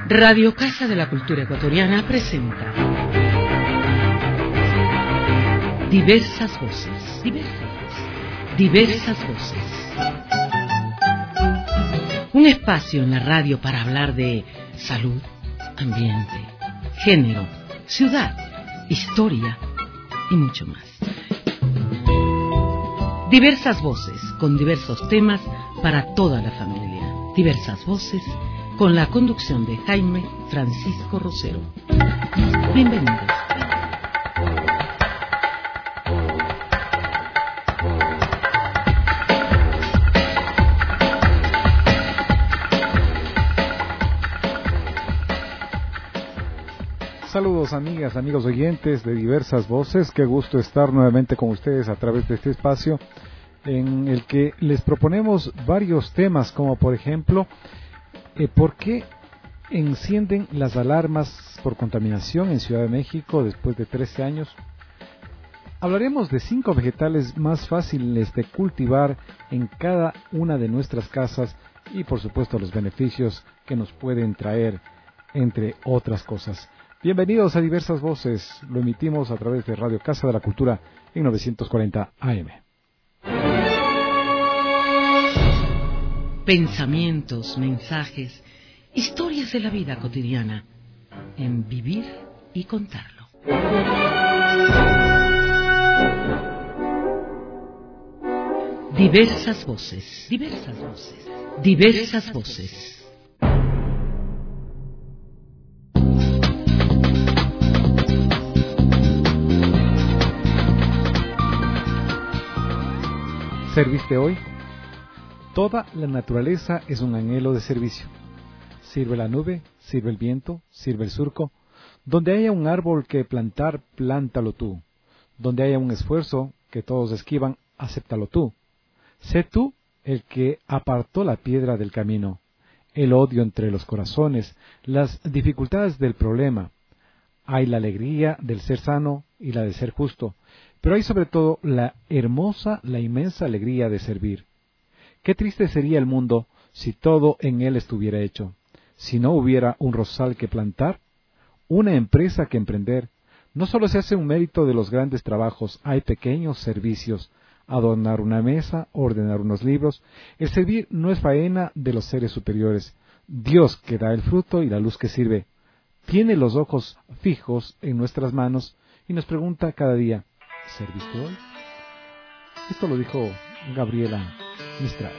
Radio Casa de la Cultura Ecuatoriana presenta Diversas Voces. Diversas Voces. Un espacio en la radio para hablar de salud, ambiente, género, ciudad, historia y mucho más. Diversas Voces, con diversos temas para toda la familia. Diversas Voces, con la conducción de Jaime Francisco Rosero. Bienvenidos. Saludos amigas, amigos oyentes de Diversas Voces, qué gusto estar nuevamente con ustedes a través de este espacio en el que les proponemos varios temas, como por ejemplo, ¿por qué encienden las alarmas por contaminación en Ciudad de México después de 13 años? Hablaremos de 5 vegetales más fáciles de cultivar en cada una de nuestras casas y por supuesto los beneficios que nos pueden traer, entre otras cosas. Bienvenidos a Diversas Voces, lo emitimos a través de Radio Casa de la Cultura en 940 AM. Pensamientos, mensajes, historias de la vida cotidiana, en Vivir y Contarlo. Diversas Voces. Diversas Voces. Diversas Voces. ¿Serviste hoy? Toda la naturaleza es un anhelo de servicio. Sirve la nube, sirve el viento, sirve el surco. Donde haya un árbol que plantar, plántalo tú. Donde haya un esfuerzo que todos esquivan, acéptalo tú. Sé tú el que apartó la piedra del camino, el odio entre los corazones, las dificultades del problema. Hay la alegría del ser sano y la de ser justo, pero hay sobre todo la inmensa alegría de servir. Qué triste sería el mundo si todo en él estuviera hecho, si no hubiera un rosal que plantar, una empresa que emprender. No solo se hace un mérito de los grandes trabajos, hay pequeños servicios, adornar una mesa, ordenar unos libros. El servir no es faena de los seres superiores. Dios que da el fruto y la luz que sirve, tiene los ojos fijos en nuestras manos y nos pregunta cada día, ¿serviste hoy? Esto lo dijo Gabriela Mistral.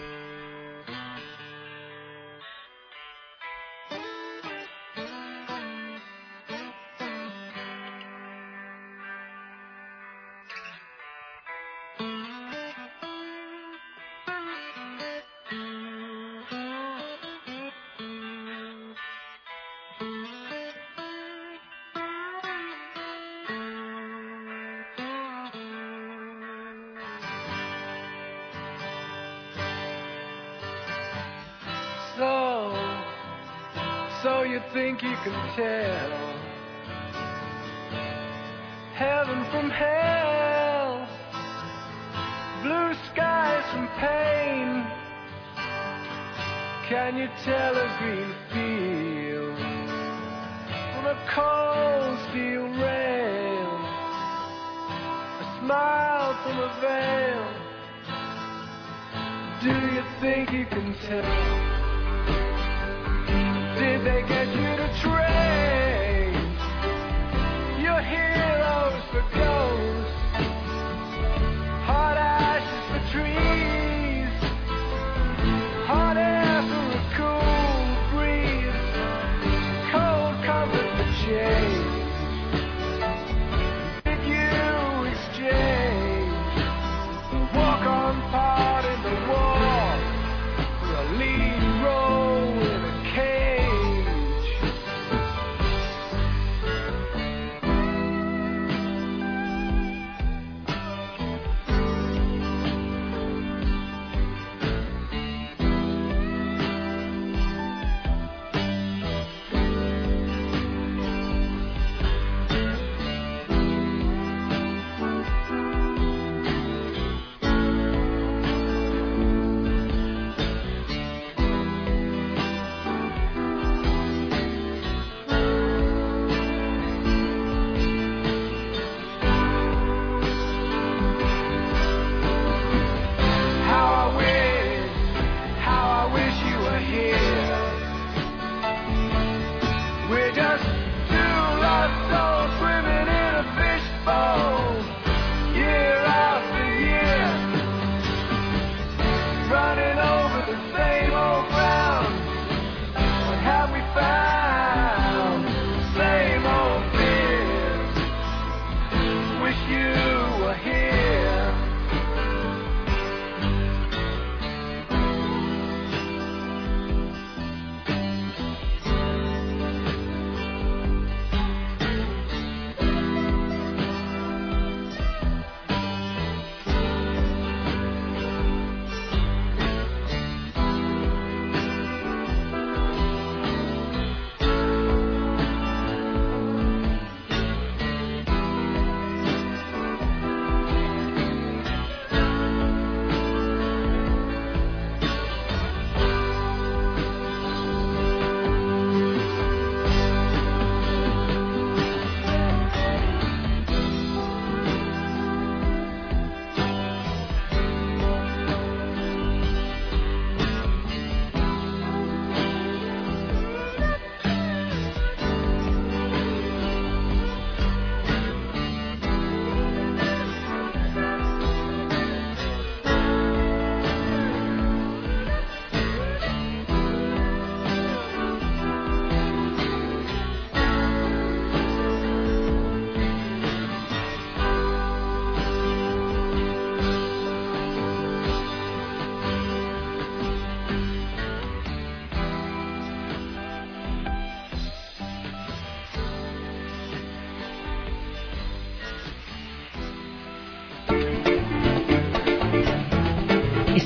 So you think you can tell heaven from hell, blue skies from pain? Can you tell a green field from a cold steel rail, a smile from a veil? Do you think you can tell? Did they get you to trade your heroes for ghosts, hot ashes for trees, hot air for a cool breeze, cold comfort for change? Did you exchange a walk-on part in the war for a lead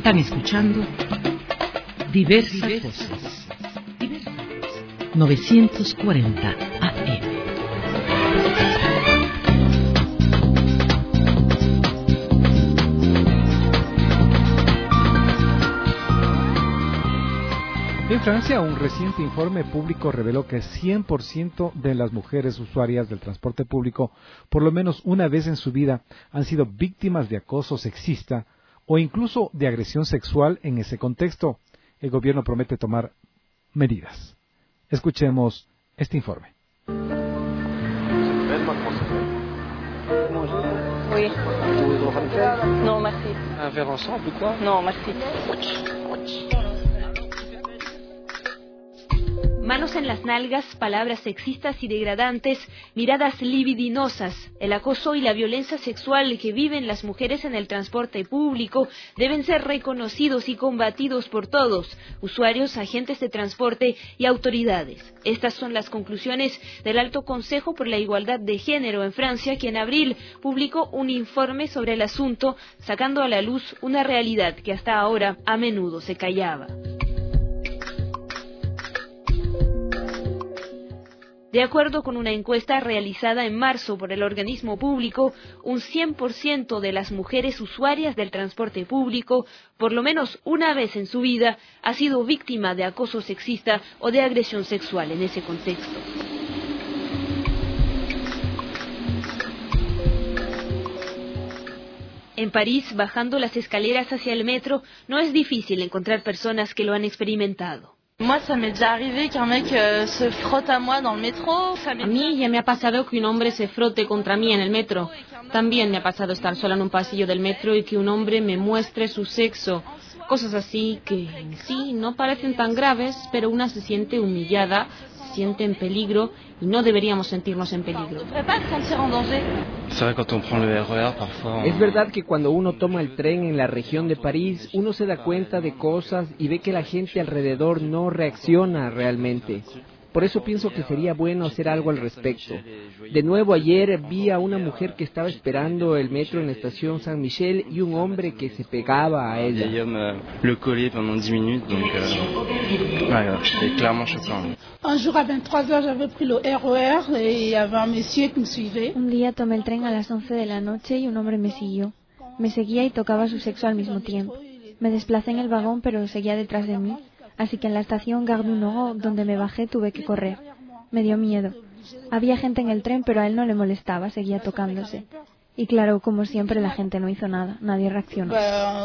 Están escuchando Diversas Voces. 940 AM. En Francia, un reciente informe público reveló que 100% de las mujeres usuarias del transporte público, por lo menos una vez en su vida, han sido víctimas de acoso sexista o incluso de agresión sexual en ese contexto. El gobierno promete tomar medidas. Escuchemos este informe. Oui. Non, merci. Un verre ensemble ou quoi? Non, merci. Manos en las nalgas, palabras sexistas y degradantes, miradas libidinosas. El acoso y la violencia sexual que viven las mujeres en el transporte público deben ser reconocidos y combatidos por todos, usuarios, agentes de transporte y autoridades. Estas son las conclusiones del Alto Consejo por la Igualdad de Género en Francia, que en abril publicó un informe sobre el asunto, sacando a la luz una realidad que hasta ahora a menudo se callaba. De acuerdo con una encuesta realizada en marzo por el organismo público, un 100% de las mujeres usuarias del transporte público, por lo menos una vez en su vida, ha sido víctima de acoso sexista o de agresión sexual en ese contexto. En París, bajando las escaleras hacia el metro, no es difícil encontrar personas que lo han experimentado. Moi, ça m'est déjà arrivé qu'un mec se frotte à moi dans le métro. A mí ya me ha pasado que un hombre se frote contra mí en el metro. También me ha pasado estar sola en un pasillo del metro y que un hombre me muestre su sexo. Cosas así que en sí no parecen tan graves, pero una se siente humillada, se siente en peligro y no deberíamos sentirnos en peligro. Es verdad que cuando uno toma el tren en la región de París, uno se da cuenta de cosas y ve que la gente alrededor no reacciona realmente. Por eso pienso que sería bueno hacer algo al respecto. De nuevo, ayer vi a una mujer que estaba esperando el metro en la estación Saint Michel y un hombre que se pegaba a ella. Un día tomé el tren a las 11 de la noche y un hombre me siguió. Me seguía y tocaba su sexo al mismo tiempo. Me desplacé en el vagón, pero seguía detrás de mí. Así que en la estación Gare du Nord, donde me bajé, tuve que correr. Me dio miedo. Había gente en el tren, pero a él no le molestaba, seguía tocándose. Y claro, como siempre, la gente no hizo nada, nadie reaccionó.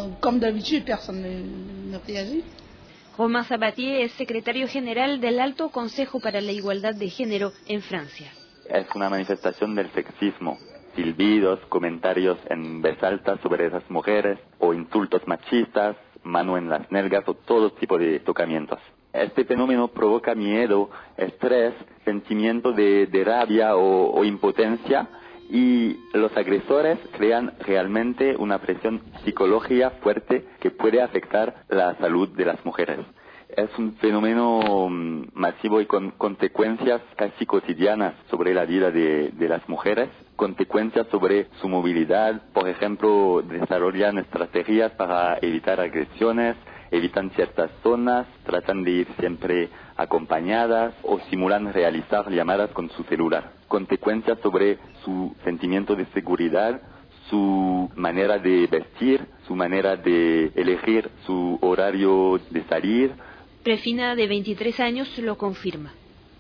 Romain Sabatier es secretario general del Alto Consejo para la Igualdad de Género en Francia. Es una manifestación del sexismo. Silbidos, comentarios en voz alta sobre esas mujeres o insultos machistas, mano en las nalgas o todo tipo de tocamientos. Este fenómeno provoca miedo, estrés, sentimiento de rabia o impotencia, y los agresores crean realmente una presión psicológica fuerte que puede afectar la salud de las mujeres. Es un fenómeno masivo y con consecuencias casi cotidianas sobre la vida de las mujeres, consecuencias sobre su movilidad. Por ejemplo, desarrollan estrategias para evitar agresiones, evitan ciertas zonas, tratan de ir siempre acompañadas o simulan realizar llamadas con su celular. Consecuencias sobre su sentimiento de seguridad, su manera de vestir, su manera de elegir su horario de salir. Prefina, de 23 años, lo confirma.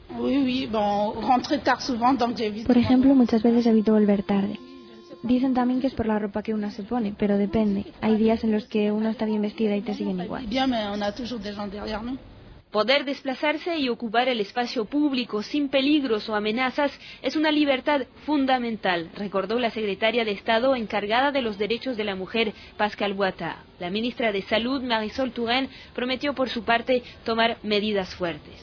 Por ejemplo, muchas veces evito volver tarde. Dicen también que es por la ropa que una se pone, pero depende. Hay días en los que una está bien vestida y te siguen igual. Poder desplazarse y ocupar el espacio público sin peligros o amenazas es una libertad fundamental, recordó la secretaria de Estado encargada de los derechos de la mujer, Pascal Boitard. La ministra de Salud, Marisol Touraine, prometió por su parte tomar medidas fuertes.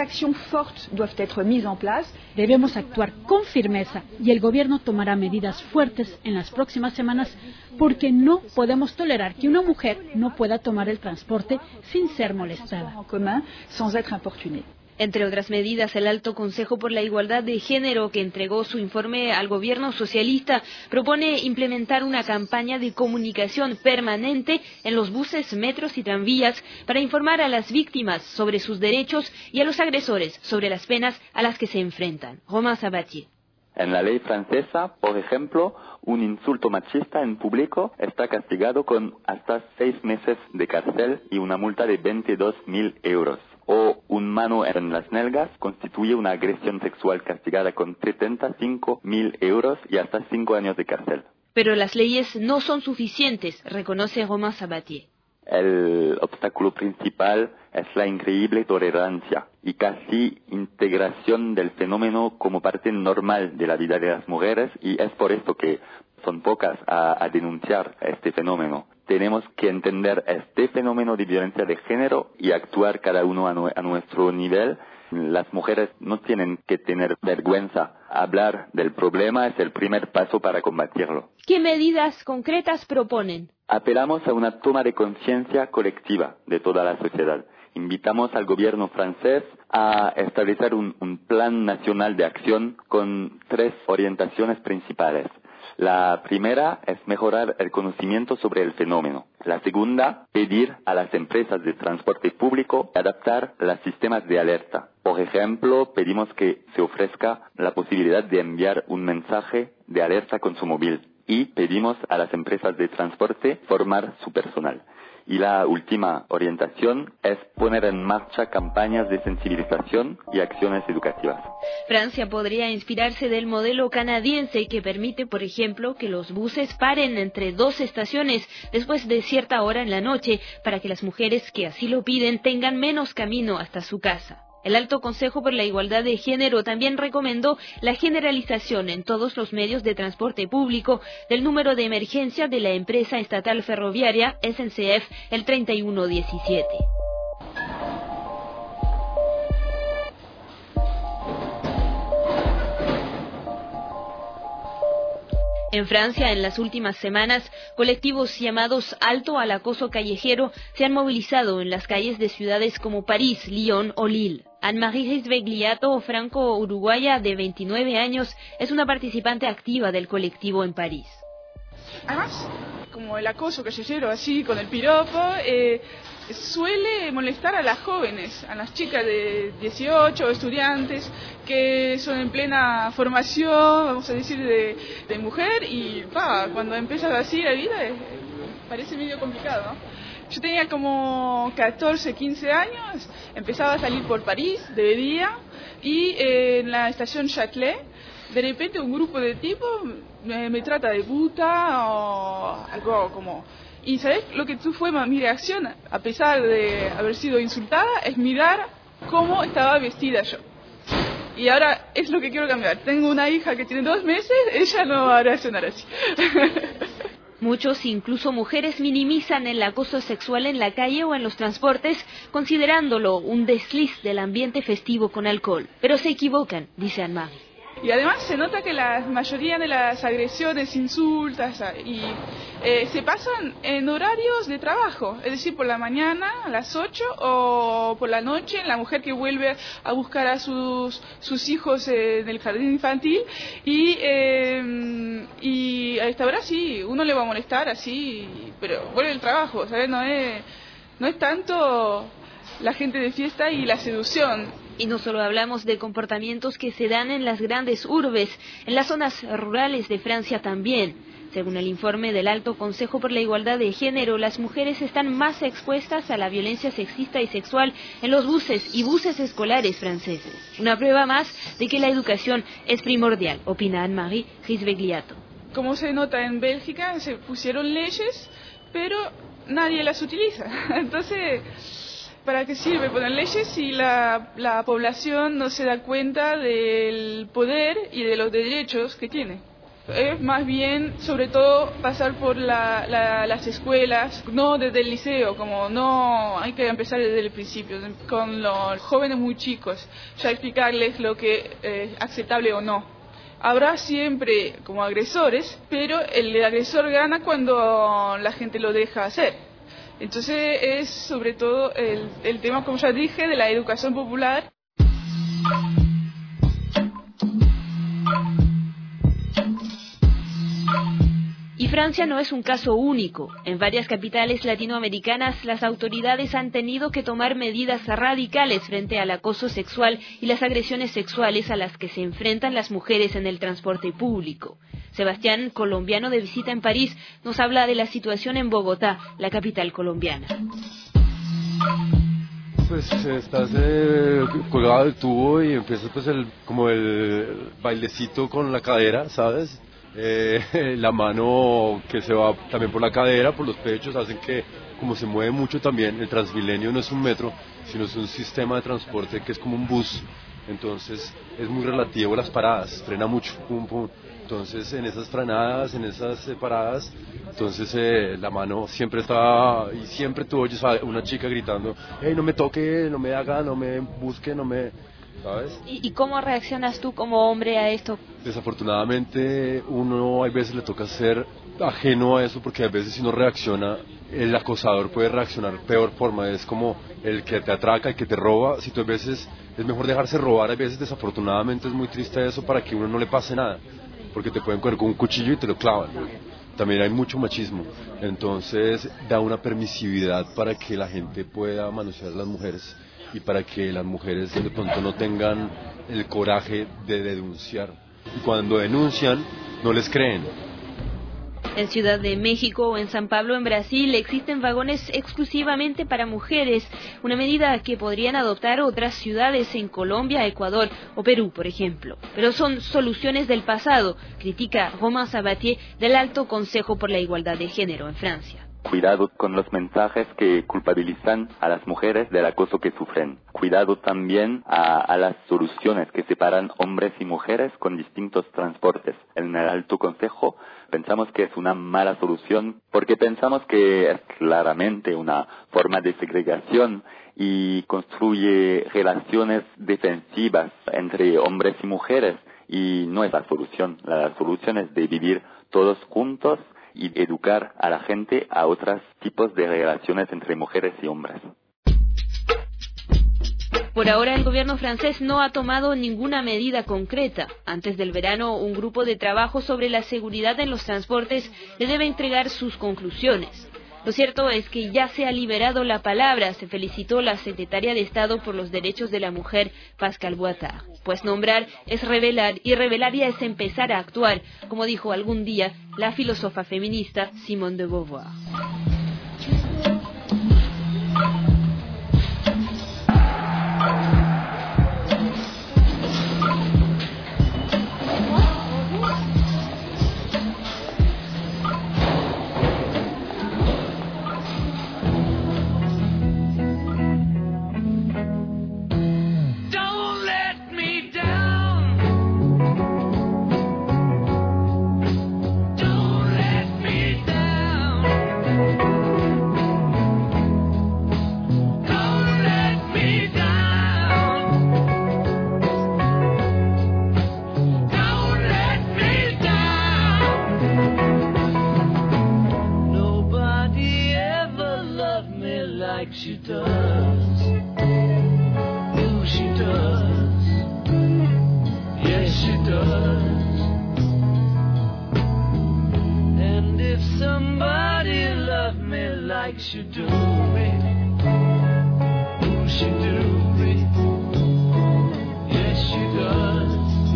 Debemos actuar con firmeza y el gobierno tomará medidas fuertes en las próximas semanas porque no podemos tolerar que una mujer no pueda tomar el transporte sin ser molestada. Entre otras medidas, el Alto Consejo por la Igualdad de Género, que entregó su informe al gobierno socialista, propone implementar una campaña de comunicación permanente en los buses, metros y tranvías para informar a las víctimas sobre sus derechos y a los agresores sobre las penas a las que se enfrentan. Romain Sabatier. En la ley francesa, por ejemplo, un insulto machista en público está castigado con hasta 6 meses de cárcel y una multa de 22.000 euros. O un mano en las nalgas constituye una agresión sexual castigada con 75.000 euros y hasta 5 años de cárcel. Pero las leyes no son suficientes, reconoce Romain Sabatier. El obstáculo principal es la increíble tolerancia y casi integración del fenómeno como parte normal de la vida de las mujeres, y es por esto que son pocas a denunciar este fenómeno. Tenemos que entender este fenómeno de violencia de género y actuar cada uno a nuestro nivel. Las mujeres no tienen que tener vergüenza. Hablar del problema es el primer paso para combatirlo. ¿Qué medidas concretas proponen? Apelamos a una toma de conciencia colectiva de toda la sociedad. Invitamos al gobierno francés a establecer un plan nacional de acción con 3 orientaciones principales. La primera es mejorar el conocimiento sobre el fenómeno. La segunda, pedir a las empresas de transporte público adaptar los sistemas de alerta. Por ejemplo, pedimos que se ofrezca la posibilidad de enviar un mensaje de alerta con su móvil. Y pedimos a las empresas de transporte formar su personal. Y la última orientación es poner en marcha campañas de sensibilización y acciones educativas. Francia podría inspirarse del modelo canadiense que permite, por ejemplo, que los buses paren entre 2 estaciones después de cierta hora en la noche para que las mujeres que así lo piden tengan menos camino hasta su casa. El Alto Consejo por la Igualdad de Género también recomendó la generalización en todos los medios de transporte público del número de emergencia de la empresa estatal ferroviaria SNCF, el 3117. En Francia, en las últimas semanas, colectivos llamados Alto al Acoso Callejero se han movilizado en las calles de ciudades como París, Lyon o Lille. Anne-Marie Risvegliato, franco-uruguaya de 29 años, es una participante activa del colectivo en París. Además, como el acoso callejero, así con el piropo, suele molestar a las jóvenes, a las chicas de 18, estudiantes, que son en plena formación, vamos a decir, de mujer, y cuando empieza así la vida parece medio complicado, ¿no? Yo tenía como 14, 15 años, empezaba a salir por París de día, y en la estación Châtelet, de repente un grupo de tipos me trata de puta o algo como... Y ¿sabes lo que fue mi reacción? A pesar de haber sido insultada, es mirar cómo estaba vestida yo. Y ahora es lo que quiero cambiar. Tengo una hija que tiene 2 meses, ella no va a reaccionar así. Muchos, incluso mujeres, minimizan el acoso sexual en la calle o en los transportes, considerándolo un desliz del ambiente festivo con alcohol. Pero se equivocan, dice Anne-Marie. Y además se nota que la mayoría de las agresiones, insultas, se pasan en horarios de trabajo, es decir, por la mañana a las 8 o por la noche, la mujer que vuelve a buscar a sus hijos en el jardín infantil, y a esta hora sí, uno le va a molestar así, pero vuelve el trabajo, ¿sabes? No es tanto la gente de fiesta y la seducción. Y no solo hablamos de comportamientos que se dan en las grandes urbes, en las zonas rurales de Francia también. Según el informe del Alto Consejo por la Igualdad de Género, las mujeres están más expuestas a la violencia sexista y sexual en los buses y buses escolares franceses. Una prueba más de que la educación es primordial, opina Anne-Marie Risvegliato. Como se nota en Bélgica, se pusieron leyes, pero nadie las utiliza. Entonces... ¿para qué sirve poner leyes si la población no se da cuenta del poder y de los derechos que tiene? Es más bien, sobre todo, pasar por las escuelas, no desde el liceo, como no hay que empezar desde el principio, con los jóvenes muy chicos, ya explicarles lo que es aceptable o no. Habrá siempre como agresores, pero el agresor gana cuando la gente lo deja hacer. Entonces es sobre todo el tema, como ya dije, de la educación popular. Francia no es un caso único. En varias capitales latinoamericanas las autoridades han tenido que tomar medidas radicales frente al acoso sexual y las agresiones sexuales a las que se enfrentan las mujeres en el transporte público. Sebastián, colombiano de visita en París, nos habla de la situación en Bogotá, la capital colombiana. Pues estás colgado del tubo y empiezas pues como el bailecito con la cadera, ¿sabes? La mano que se va también por la cadera, por los pechos, hacen que, como se mueve mucho también, el Transmilenio no es un metro, sino es un sistema de transporte que es como un bus, entonces es muy relativo a las paradas, frena mucho, pum, pum. Entonces en esas frenadas, en esas paradas, entonces la mano siempre está, y siempre tú oyes a una chica gritando, hey, no me toque, no me haga, no me busque, no me... ¿sabes? ¿Y cómo reaccionas tú como hombre a esto? Desafortunadamente uno hay veces le toca ser ajeno a eso, porque a veces si no reacciona, el acosador puede reaccionar de peor forma, es como el que te atraca, el que te roba, si tú a veces es mejor dejarse robar, a veces desafortunadamente es muy triste eso para que uno no le pase nada, porque te pueden coger con un cuchillo y te lo clavan. También hay mucho machismo, entonces da una permisividad para que la gente pueda manosear a las mujeres y para que las mujeres de pronto no tengan el coraje de denunciar. Y cuando denuncian, no les creen. En Ciudad de México o en San Pablo, en Brasil, existen vagones exclusivamente para mujeres, una medida que podrían adoptar otras ciudades en Colombia, Ecuador o Perú, por ejemplo. Pero son soluciones del pasado, critica Romain Sabatier del Alto Consejo por la Igualdad de Género en Francia. Cuidado con los mensajes que culpabilizan a las mujeres del acoso que sufren. Cuidado también a las soluciones que separan hombres y mujeres con distintos transportes. En el Alto Consejo pensamos que es una mala solución porque pensamos que es claramente una forma de segregación y construye relaciones defensivas entre hombres y mujeres y no es la solución. La solución es de vivir todos juntos y educar a la gente a otros tipos de relaciones entre mujeres y hombres. Por ahora el gobierno francés no ha tomado ninguna medida concreta. Antes del verano, un grupo de trabajo sobre la seguridad en los transportes le debe entregar sus conclusiones. Lo cierto es que ya se ha liberado la palabra, se felicitó la secretaria de Estado por los Derechos de la Mujer, Pascal Boitard. Pues nombrar es revelar y revelar ya es empezar a actuar, como dijo algún día la filósofa feminista Simone de Beauvoir. She does, oh she does, yes she does. And if somebody loved me like she do me, oh she do me, yes she does.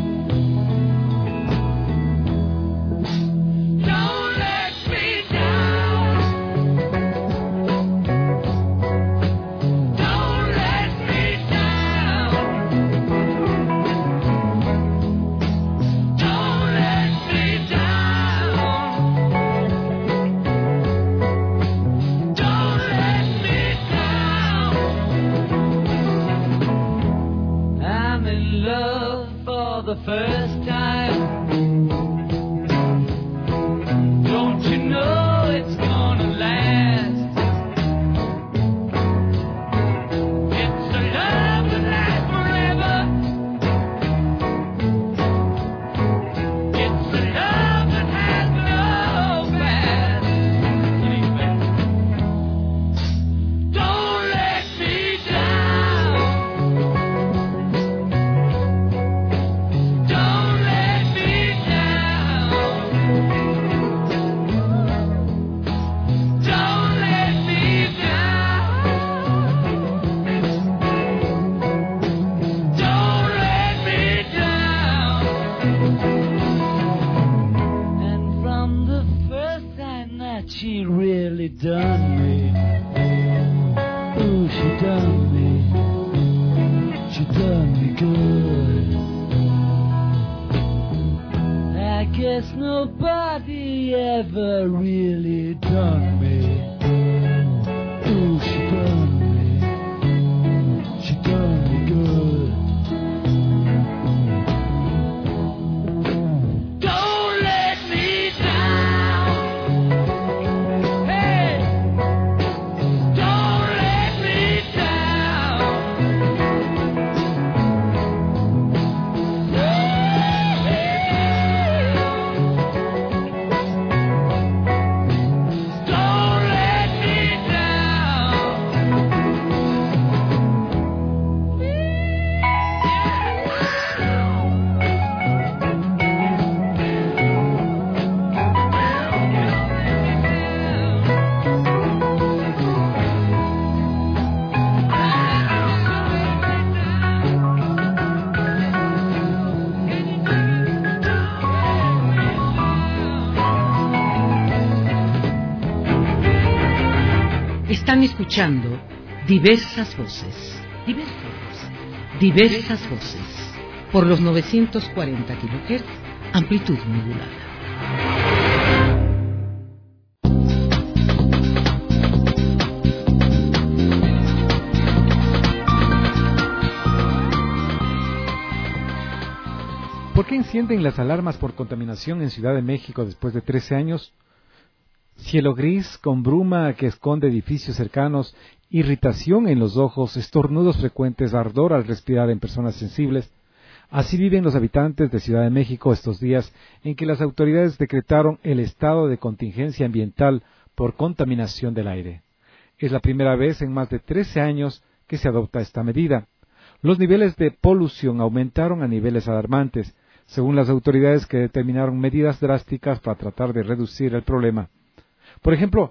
The first time, don't you know it's gonna last? It's a love that lasts forever. It's a love that has no past. Don't let me down. Don't let me done me, she done me good. I guess nobody ever really done me. Ooh, she done me, she done me good. Don't let me down. Hey, don't let me down. Don't let me down. Están escuchando diversas voces, diversas voces, por los 940 kHz, amplitud modulada. ¿Por qué encienden las alarmas por contaminación en Ciudad de México después de 13 años? Cielo gris, con bruma que esconde edificios cercanos, irritación en los ojos, estornudos frecuentes, ardor al respirar en personas sensibles. Así viven los habitantes de Ciudad de México estos días en que las autoridades decretaron el estado de contingencia ambiental por contaminación del aire. Es la primera vez en más de 13 años que se adopta esta medida. Los niveles de polución aumentaron a niveles alarmantes, según las autoridades que determinaron medidas drásticas para tratar de reducir el problema. Por ejemplo,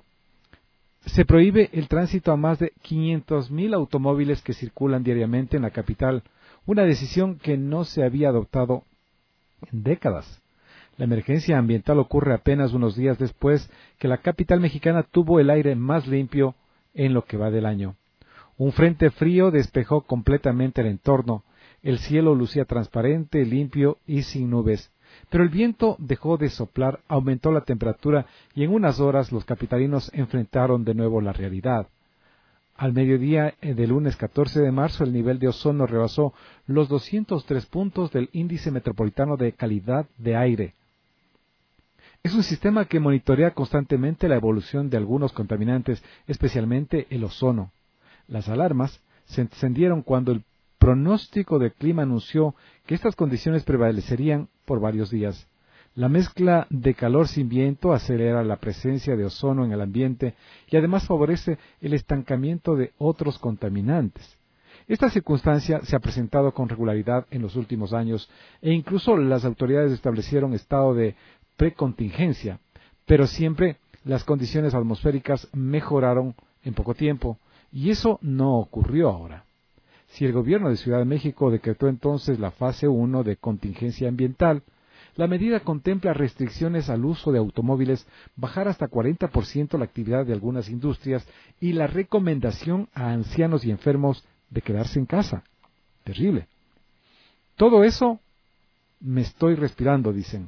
se prohíbe el tránsito a más de 500,000 automóviles que circulan diariamente en la capital, una decisión que no se había adoptado en décadas. La emergencia ambiental ocurre apenas unos días después que la capital mexicana tuvo el aire más limpio en lo que va del año. Un frente frío despejó completamente el entorno, el cielo lucía transparente, limpio y sin nubes. Pero el viento dejó de soplar, aumentó la temperatura y en unas horas los capitalinos enfrentaron de nuevo la realidad. Al mediodía del lunes 14 de marzo el nivel de ozono rebasó los 203 puntos del índice metropolitano de calidad de aire. Es un sistema que monitorea constantemente la evolución de algunos contaminantes, especialmente el ozono. Las alarmas se encendieron cuando el pronóstico del clima anunció que estas condiciones prevalecerían por varios días. La mezcla de calor sin viento acelera la presencia de ozono en el ambiente y además favorece el estancamiento de otros contaminantes. Esta circunstancia se ha presentado con regularidad en los últimos años e incluso las autoridades establecieron estado de precontingencia, pero siempre las condiciones atmosféricas mejoraron en poco tiempo y eso no ocurrió ahora. Si el gobierno de Ciudad de México decretó entonces la fase 1 de contingencia ambiental, la medida contempla restricciones al uso de automóviles, bajar hasta 40% la actividad de algunas industrias y la recomendación a ancianos y enfermos de quedarse en casa. Terrible. Todo eso me estoy respirando, dicen.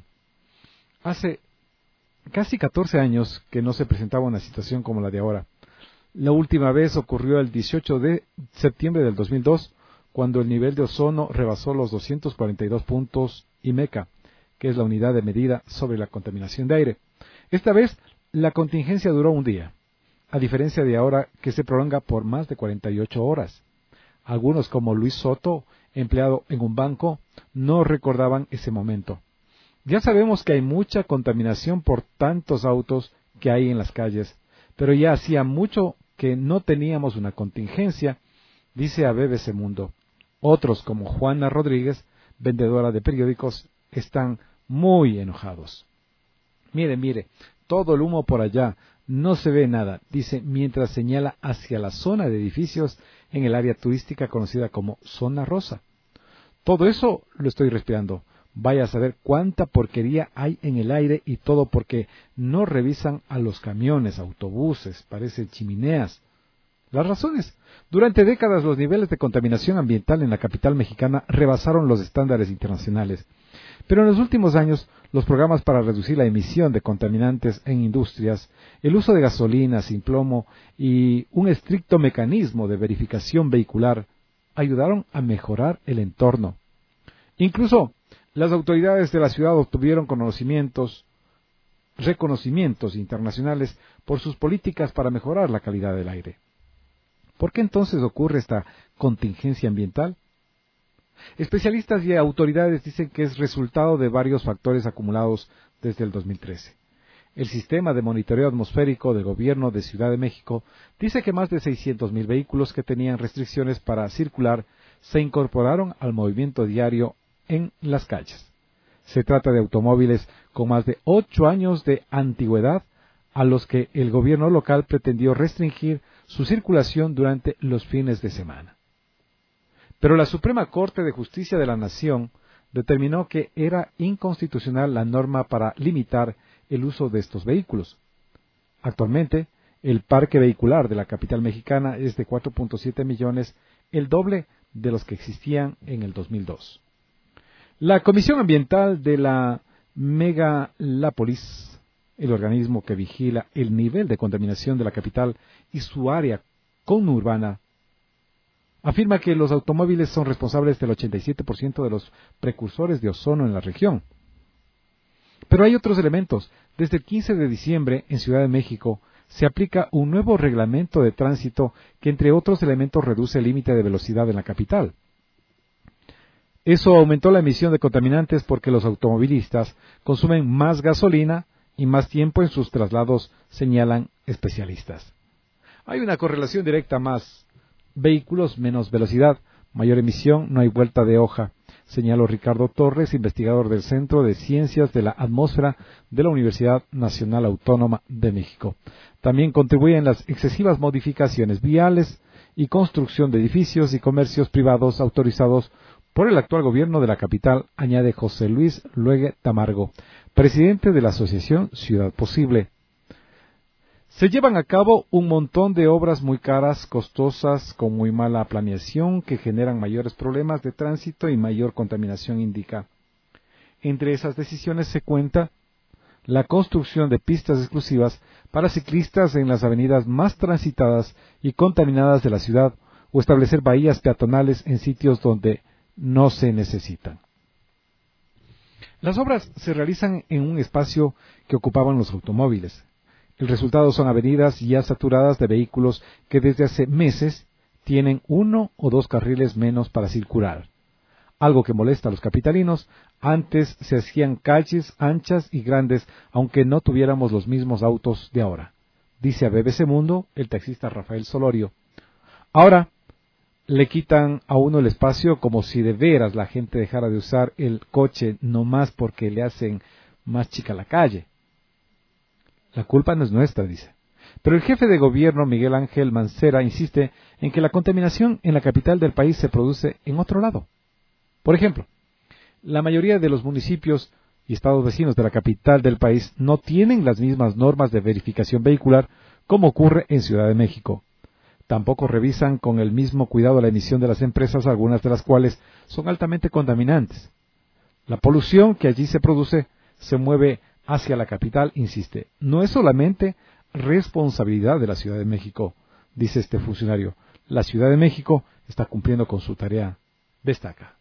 Hace casi 14 años que no se presentaba una situación como la de ahora. La última vez ocurrió el 18 de septiembre del 2002, cuando el nivel de ozono rebasó los 242 puntos IMECA, que es la unidad de medida sobre la contaminación de aire. Esta vez, la contingencia duró un día, a diferencia de ahora que se prolonga por más de 48 horas. Algunos, como Luis Soto, empleado en un banco, no recordaban ese momento. Ya sabemos que hay mucha contaminación por tantos autos que hay en las calles, pero ya hacía mucho que no teníamos una contingencia, dice a BBC Mundo. Otros, como Juana Rodríguez, vendedora de periódicos, están muy enojados. Mire, todo el humo por allá, no se ve nada, dice mientras señala hacia la zona de edificios en el área turística conocida como Zona Rosa. Todo eso lo estoy respirando. Vaya a saber cuánta porquería hay en el aire y todo porque no revisan a los camiones, autobuses, parecen chimeneas. Las razones. Durante décadas los niveles de contaminación ambiental en la capital mexicana rebasaron los estándares internacionales. Pero en los últimos años, los programas para reducir la emisión de contaminantes en industrias, el uso de gasolina sin plomo y un estricto mecanismo de verificación vehicular ayudaron a mejorar el entorno. Incluso las autoridades de la ciudad obtuvieron reconocimientos internacionales por sus políticas para mejorar la calidad del aire. ¿Por qué entonces ocurre esta contingencia ambiental? Especialistas y autoridades dicen que es resultado de varios factores acumulados desde el 2013. El sistema de monitoreo atmosférico del gobierno de Ciudad de México dice que más de 600,000 vehículos que tenían restricciones para circular se incorporaron al movimiento diario en las calles. Se trata de automóviles con más de 8 años de antigüedad a los que el gobierno local pretendió restringir su circulación durante los fines de semana. Pero la Suprema Corte de Justicia de la Nación determinó que era inconstitucional la norma para limitar el uso de estos vehículos. Actualmente, el parque vehicular de la capital mexicana es de 4.7 millones, el doble de los que existían en el 2002. La Comisión Ambiental de la Megalópolis, el organismo que vigila el nivel de contaminación de la capital y su área conurbana, afirma que los automóviles son responsables del 87% de los precursores de ozono en la región. Pero hay otros elementos. Desde el 15 de diciembre, en Ciudad de México, se aplica un nuevo reglamento de tránsito que, entre otros elementos, reduce el límite de velocidad en la capital. Eso aumentó la emisión de contaminantes porque los automovilistas consumen más gasolina y más tiempo en sus traslados, señalan especialistas. Hay una correlación directa: más vehículos, menos velocidad, mayor emisión, no hay vuelta de hoja, señaló Ricardo Torres, investigador del Centro de Ciencias de la Atmósfera de la Universidad Nacional Autónoma de México. También contribuyen las excesivas modificaciones viales y construcción de edificios y comercios privados autorizados por el actual gobierno de la capital, añade José Luis Luege Tamargo, presidente de la Asociación Ciudad Posible. Se llevan a cabo un montón de obras muy caras, costosas, con muy mala planeación, que generan mayores problemas de tránsito y mayor contaminación, indica. Entre esas decisiones se cuenta la construcción de pistas exclusivas para ciclistas en las avenidas más transitadas y contaminadas de la ciudad, o establecer bahías peatonales en sitios donde no se necesitan. Las obras se realizan en un espacio que ocupaban los automóviles. El resultado son avenidas ya saturadas de vehículos que desde hace meses tienen 1 o 2 carriles menos para circular, algo que molesta a los capitalinos. Antes se hacían calles anchas y grandes, aunque no tuviéramos los mismos autos de ahora, dice a BBC Mundo el taxista Rafael Solorio. Ahora le quitan a uno el espacio como si de veras la gente dejara de usar el coche nomás porque le hacen más chica la calle. La culpa no es nuestra, dice. Pero el jefe de gobierno, Miguel Ángel Mancera, insiste en que la contaminación en la capital del país se produce en otro lado. Por ejemplo, la mayoría de los municipios y estados vecinos de la capital del país no tienen las mismas normas de verificación vehicular como ocurre en Ciudad de México. Tampoco revisan con el mismo cuidado la emisión de las empresas, algunas de las cuales son altamente contaminantes. La polución que allí se produce se mueve hacia la capital, insiste. No es solamente responsabilidad de la Ciudad de México, dice este funcionario. La Ciudad de México está cumpliendo con su tarea, destaca.